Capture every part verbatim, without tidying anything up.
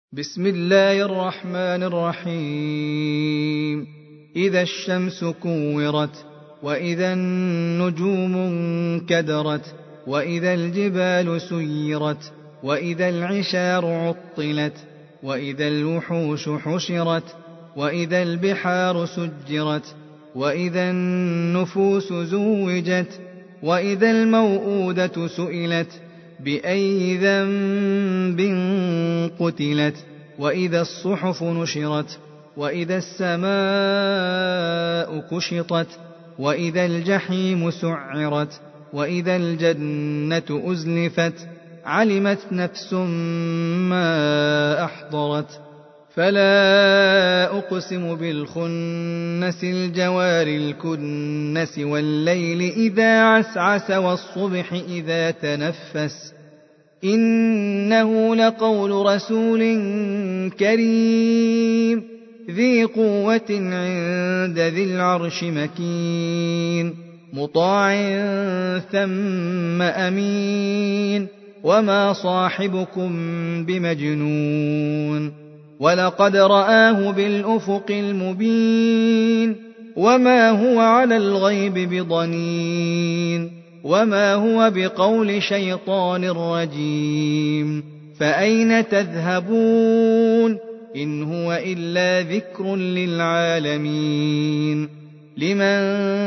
بسم الله الرحمن الرحيم إذا الشمس كورت وإذا النجوم انكدرت وإذا الجبال سيرت وإذا العشار عطلت وإذا الوحوش حشرت وإذا البحار سجرت وإذا النفوس زوجت وإذا الموءودة سئلت بأي ذنب قتلت وإذا الصحف نشرت وإذا السماء كشطت وإذا الجحيم سعرت وإذا الجنة أزلفت علمت نفس ما أحضرت فلا أقسم بالخنس الجوار الكنس والليل إذا عسعس والصبح إذا تنفس إنه لقول رسول كريم ذي قوة عند ذي العرش مكين مطاع ثم أمين وما صاحبكم بمجنون ولقد رآه بالأفق المبين وما هو على الغيب بضنين وما هو بقول شيطان رجيم فأين تذهبون إن هو إلا ذكر للعالمين لمن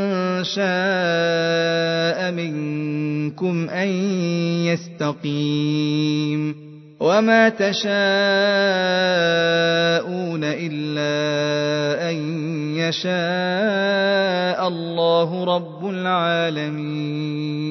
شاء منكم أن يستقيم وما تشاءون إلا أن يشاء الله رب العالمين.